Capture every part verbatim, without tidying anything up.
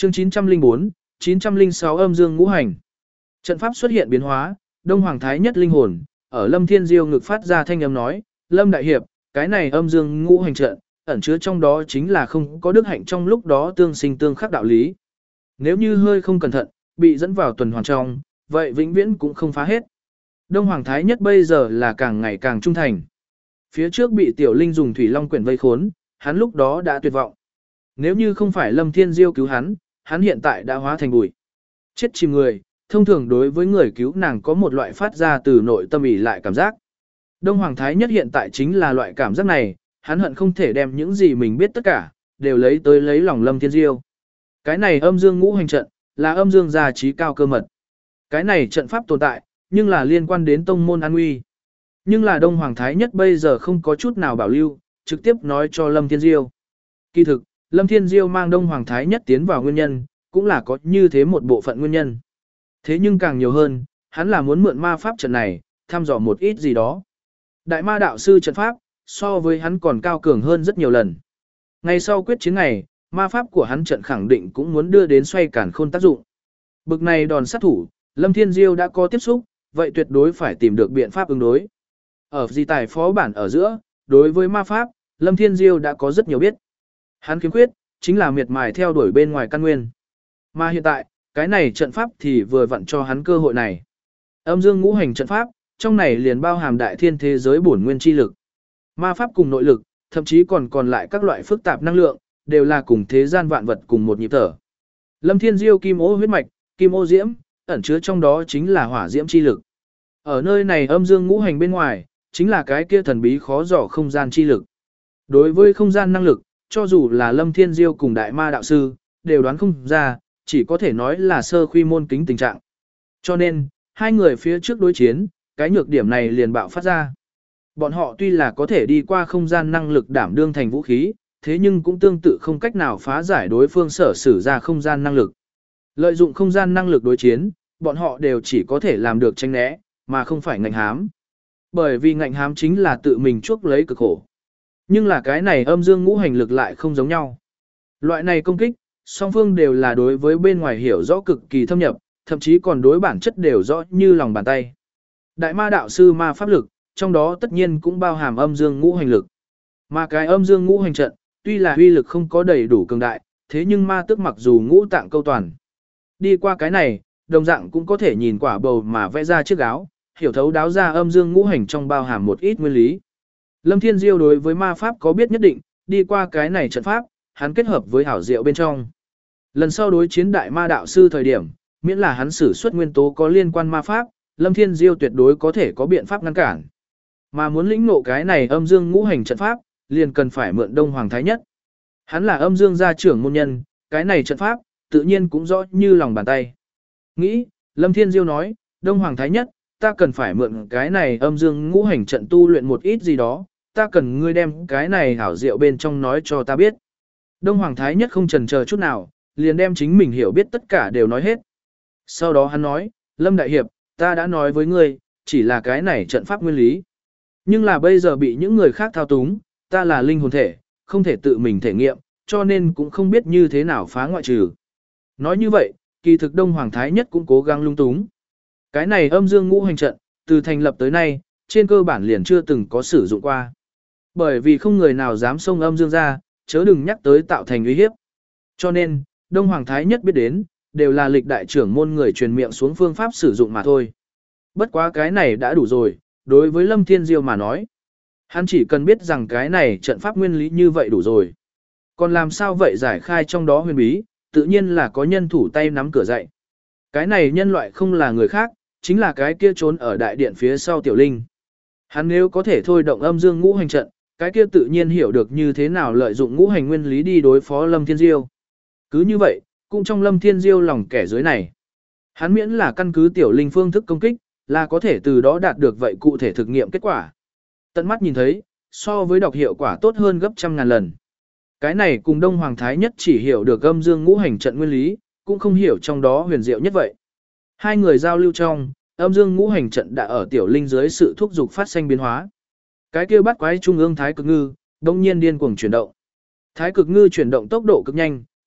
Chương chín trăm lẻ bốn, chín trăm lẻ sáu âm dương ngũ hành. Trận pháp xuất hiện biến hóa, Đông Hoàng Thái Nhất linh hồn, ở Lâm Thiên Diêu ngực phát ra thanh âm nói, Lâm Đại Hiệp, cái này âm dương ngũ hành trận, ẩn chứa trong đó chính là không có đức hạnh trong lúc đó tương sinh tương khắc đạo lý. Nếu như hơi không cẩn thận, bị dẫn vào tuần hoàn trong, vậy vĩnh viễn cũng không phá hết. Đông Hoàng Thái Nhất bây giờ là càng ngày càng trung thành. Phía trước bị Tiểu Linh dùng thủy long quyển vây khốn, hắn lúc đó đã tuyệt vọng. Nếu như không phải Lâm Thiên Diêu cứu hắn, hắn hiện tại đã hóa thành bụi. Chết chìm người, thông thường đối với người cứu nàng có một loại phát ra từ nội tâm ỉ lại cảm giác. Đông Hoàng Thái Nhất hiện tại chính là loại cảm giác này, hắn hận không thể đem những gì mình biết tất cả, đều lấy tới lấy lòng Lâm Thiên Diêu. Cái này âm dương ngũ hành trận, là âm dương gia trí cao cơ mật. Cái này trận pháp tồn tại, nhưng là liên quan đến tông môn an nguy. Nhưng là Đông Hoàng Thái Nhất bây giờ không có chút nào bảo lưu, trực tiếp nói cho Lâm Thiên Diêu. Kỳ thực, Lâm Thiên Diêu mang Đông Hoàng Thái Nhất tiến vào nguyên nhân, cũng là có như thế một bộ phận nguyên nhân. Thế nhưng càng nhiều hơn, hắn là muốn mượn ma pháp trận này, thăm dò một ít gì đó. Đại ma đạo sư trận pháp, so với hắn còn cao cường hơn rất nhiều lần. Ngày sau quyết chiến ngày, ma pháp của hắn trận khẳng định cũng muốn đưa đến xoay cản khôn tác dụng. Bực này đòn sát thủ, Lâm Thiên Diêu đã có tiếp xúc, vậy tuyệt đối phải tìm được biện pháp ứng đối. Ở di tài phó bản ở giữa, đối với ma pháp, Lâm Thiên Diêu đã có rất nhiều biết. Hắn kiếm quyết, chính là miệt mài theo đuổi bên ngoài căn nguyên. Mà hiện tại, cái này trận pháp thì vừa vặn cho hắn cơ hội này. Âm dương ngũ hành trận pháp, trong này liền bao hàm đại thiên thế giới bổn nguyên chi lực. Ma pháp cùng nội lực, thậm chí còn còn lại các loại phức tạp năng lượng, đều là cùng thế gian vạn vật cùng một nhịp thở. Lâm Thiên Diêu kim ô huyết mạch, kim ô diễm, ẩn chứa trong đó chính là hỏa diễm chi lực. Ở nơi này âm dương ngũ hành bên ngoài, chính là cái kia thần bí khó dò không gian chi lực. Đối với không gian năng lực, cho dù là Lâm Thiên Diêu cùng đại ma đạo sư, đều đoán không ra, chỉ có thể nói là sơ khuy môn kính tình trạng. Cho nên, hai người phía trước đối chiến, cái nhược điểm này liền bạo phát ra. Bọn họ tuy là có thể đi qua không gian năng lực đảm đương thành vũ khí, thế nhưng cũng tương tự không cách nào phá giải đối phương sở sử ra không gian năng lực. Lợi dụng không gian năng lực đối chiến, bọn họ đều chỉ có thể làm được tránh né, mà không phải ngạnh hám. Bởi vì ngạnh hám chính là tự mình chuốc lấy cực khổ. Nhưng là cái này âm dương ngũ hành lực lại không giống nhau. Loại này công kích, song phương đều là đối với bên ngoài hiểu rõ cực kỳ thâm nhập, thậm chí còn đối bản chất đều rõ như lòng bàn tay. Đại ma đạo sư ma pháp lực, trong đó tất nhiên cũng bao hàm âm dương ngũ hành lực. Mà cái âm dương ngũ hành trận, tuy là uy lực không có đầy đủ cường đại, thế nhưng ma tức mặc dù ngũ tạng câu toàn. Đi qua cái này, đồng dạng cũng có thể nhìn quả bầu mà vẽ ra chiếc áo, hiểu thấu đáo ra âm dương ngũ hành trong bao hàm một ít nguyên lý. Lâm Thiên Diêu đối với ma pháp có biết nhất định, đi qua cái này trận pháp, hắn kết hợp với hảo diệu bên trong. Lần sau đối chiến đại ma đạo sư thời điểm, miễn là hắn sử xuất nguyên tố có liên quan ma pháp, Lâm Thiên Diêu tuyệt đối có thể có biện pháp ngăn cản. Mà muốn lĩnh ngộ cái này âm dương ngũ hành trận pháp, liền cần phải mượn Đông Hoàng Thái Nhất. Hắn là âm dương gia trưởng môn nhân, cái này trận pháp, tự nhiên cũng rõ như lòng bàn tay. Nghĩ, Lâm Thiên Diêu nói, Đông Hoàng Thái Nhất, ta cần phải mượn cái này âm dương ngũ hành trận tu luyện một ít gì đó, ta cần ngươi đem cái này hảo diệu bên trong nói cho ta biết. Đông Hoàng Thái Nhất không chần chờ chút nào, liền đem chính mình hiểu biết tất cả đều nói hết. Sau đó hắn nói, Lâm Đại Hiệp, ta đã nói với ngươi, chỉ là cái này trận pháp nguyên lý. Nhưng là bây giờ bị những người khác thao túng, ta là linh hồn thể, không thể tự mình thể nghiệm, cho nên cũng không biết như thế nào phá ngoại trừ. Nói như vậy, kỳ thực Đông Hoàng Thái Nhất cũng cố gắng lung túng. Cái này âm dương ngũ hành trận, từ thành lập tới nay, trên cơ bản liền chưa từng có sử dụng qua. Bởi vì không người nào dám xông âm dương ra, chớ đừng nhắc tới tạo thành uy hiếp. Cho nên, Đông Hoàng Thái Nhất biết đến, đều là lịch đại trưởng môn người truyền miệng xuống phương pháp sử dụng mà thôi. Bất quá cái này đã đủ rồi, đối với Lâm Thiên Diêu mà nói. Hắn chỉ cần biết rằng cái này trận pháp nguyên lý như vậy đủ rồi. Còn làm sao vậy giải khai trong đó huyền bí, tự nhiên là có nhân thủ tay nắm cửa dậy. Cái này nhân loại không là người khác, chính là cái kia trốn ở đại điện phía sau Tiểu Linh. Hắn nếu có thể thôi động âm dương ngũ hành trận, cái kia tự nhiên hiểu được như thế nào lợi dụng ngũ hành nguyên lý đi đối phó Lâm Thiên Diêu. Cứ như vậy, cũng trong Lâm Thiên Diêu lòng kẻ dưới này. Hắn miễn là căn cứ Tiểu Linh phương thức công kích, là có thể từ đó đạt được vậy cụ thể thực nghiệm kết quả. Tận mắt nhìn thấy, so với đọc hiệu quả tốt hơn gấp trăm ngàn lần. Cái này cùng Đông Hoàng Thái Nhất chỉ hiểu được âm dương ngũ hành trận nguyên lý, cũng không hiểu trong đó huyền diệu nhất vậy. Hai người giao lưu trong, âm dương ngũ hành trận đã ở Tiểu Linh dưới sự thúc giục phát sinh biến hóa. Cái kia bắt quái trung ương Thái Cực Ngư, đông nhiên điên cuồng chuyển động. Thái Cực Ngư chuyển động tốc độ cực nhanh,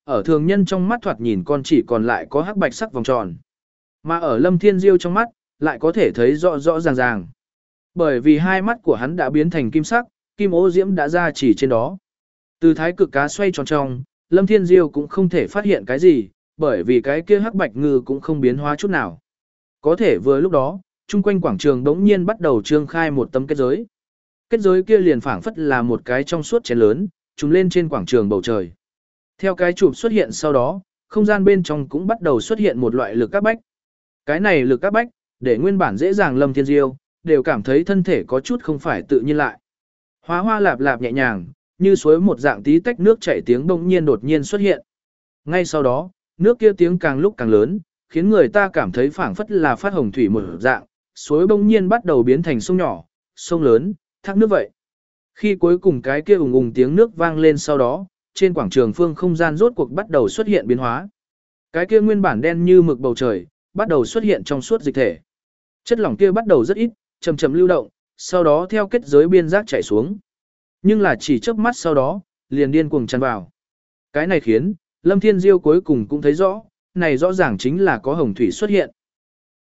ở thường nhân trong mắt thoạt nhìn con chỉ còn lại có hắc bạch sắc vòng tròn. Mà ở Lâm Thiên Diêu trong mắt, lại có thể thấy rõ rõ ràng ràng. Bởi vì hai mắt của hắn đã biến thành kim sắc, kim ô diễm đã ra chỉ trên đó. Từ thái cực cá xoay tròn trong, Lâm Thiên Diêu cũng không thể phát hiện cái gì, bởi vì cái kia hắc bạch ngư cũng không biến hóa chút nào. Có thể vừa lúc đó, chung quanh quảng trường đống nhiên bắt đầu trương khai một tấm kết giới. Kết giới kia liền phảng phất là một cái trong suốt chén lớn, trùng lên trên quảng trường bầu trời. Theo cái chụp xuất hiện sau đó, không gian bên trong cũng bắt đầu xuất hiện một loại lực áp bách. Cái này lực áp bách, để nguyên bản dễ dàng Lâm Thiên Diêu, đều cảm thấy thân thể có chút không phải tự nhiên lại. Hóa hoa lạp lạp nhẹ nhàng, như suối một dạng tí tách nước chảy tiếng bỗng nhiên đột nhiên xuất hiện. Ngay sau đó, nước kia tiếng càng lúc càng lớn, khiến người ta cảm thấy phảng phất là phát hồng thủy một dạng, suối bỗng nhiên bắt đầu biến thành sông nhỏ, sông lớn, thác nước vậy. Khi cuối cùng cái kia ùng ùng tiếng nước vang lên sau đó, trên quảng trường phương không gian rốt cuộc bắt đầu xuất hiện biến hóa. Cái kia nguyên bản đen như mực bầu trời, bắt đầu xuất hiện trong suốt dịch thể. Chất lỏng kia bắt đầu rất ít, chậm chậm lưu động, sau đó theo kết giới biên giác chảy xuống. Nhưng là chỉ chớp mắt sau đó, liền điên cuồng tràn vào. Cái này khiến Lâm Thiên Diêu cuối cùng cũng thấy rõ, này rõ ràng chính là có hồng thủy xuất hiện.